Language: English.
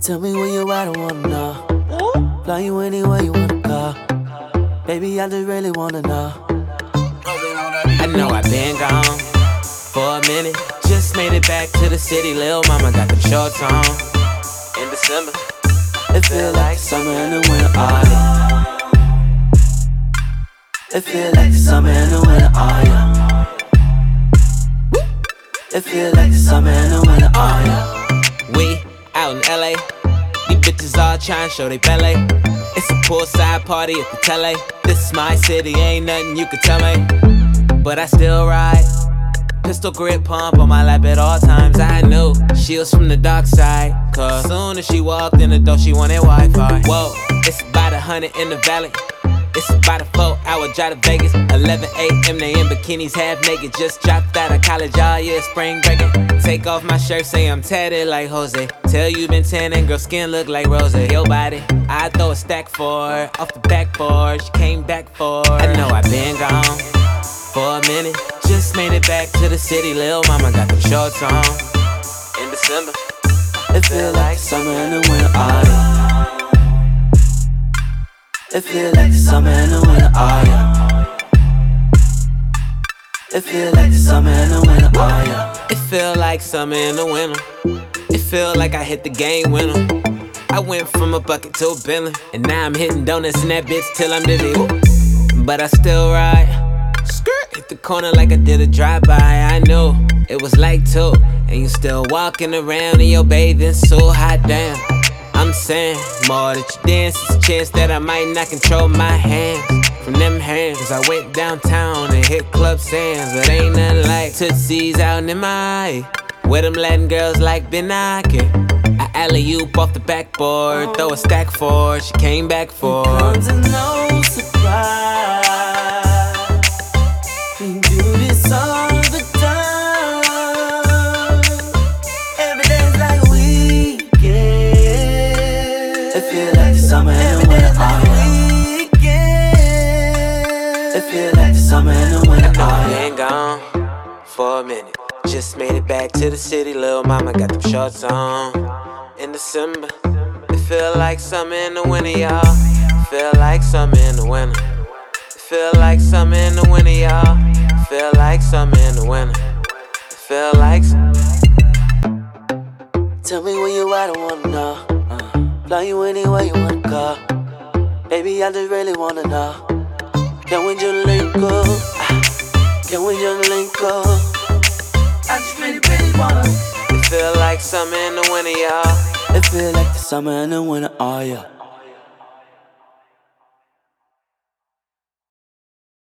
Tell me where you at, I wanna know. Fly you anywhere you wanna go. Baby, I just really wanna know. I know I've been gone for a minute. Just made it back to the city. Lil' mama got the shorts on. In December, it feel like summer in the winter, oh yeah. It feel like the summer in the winter, oh yeah. It feel like the summer in the winter, oh yeah. We out in LA. These bitches all tryna show they belly. It's a poolside party at the tele. This is my city, ain't nothing you can tell me. But I still ride. Pistol grip pump on my lap at all times. I knew she was from the dark side, cause soon as she walked in the door, she wanted Wi-Fi. Whoa, it's about 100 in the valley. It's about a 4-hour drive to Vegas. 11 a.m. they in bikinis, half naked. Just dropped out of college, all year spring breaking. Take off my shirt, say I'm tatted like Jose. Tell you been tanning, girl skin look like Rose. Your body, I throw a stack for her. Off the backboard, she came back for her. I know I've been gone for a minute. Just made it back to the city. Lil' mama got them shorts on. In December, it feel like summer in the winter, oh yeah. It feel like the summer in the winter, oh yeah. It feel like the summer in the winter, oh yeah. It feel like summer in the winter. It feel like I hit the game winner. I went from a bucket to a Bentley, and now I'm hitting donuts in that bitch till I'm dizzy. But I still ride. Skirt, hit the corner like I did a drive-by. I knew it was like 2, and you still walking around in your bathing suit. Hot damn, I'm saying more that you dance. It's a chance that I might not control my hands from them hands. Cause I went downtown and hit Club Sands, but ain't nothing like Tootsie's out in my where them Latin girls like been knocking. I alley-oop off the backboard, throw a stack for her, she came back for her. Comes as no surprise. We do this all the time. Every day's like a weekend. It feel like the summer in the winter, oh yeah. It feel like the summer in the winter, oh yeah. Been gone for a minute. Just made it back to the city. Lil' mama got them shorts on. In December, it feel like summer in the winter, y'all. Feel like summer in the winter. It feel like summer in the winter, y'all. Feel like summer in the winter. It feel like. Tell me where you at, I wanna know. Fly you anywhere you wanna go. Baby, I just really wanna know. Can we just link up? Can we just link up? I just really, really wanna. It feel like summer in the winter, y'all. It feel like the summer in the winter, oh yeah.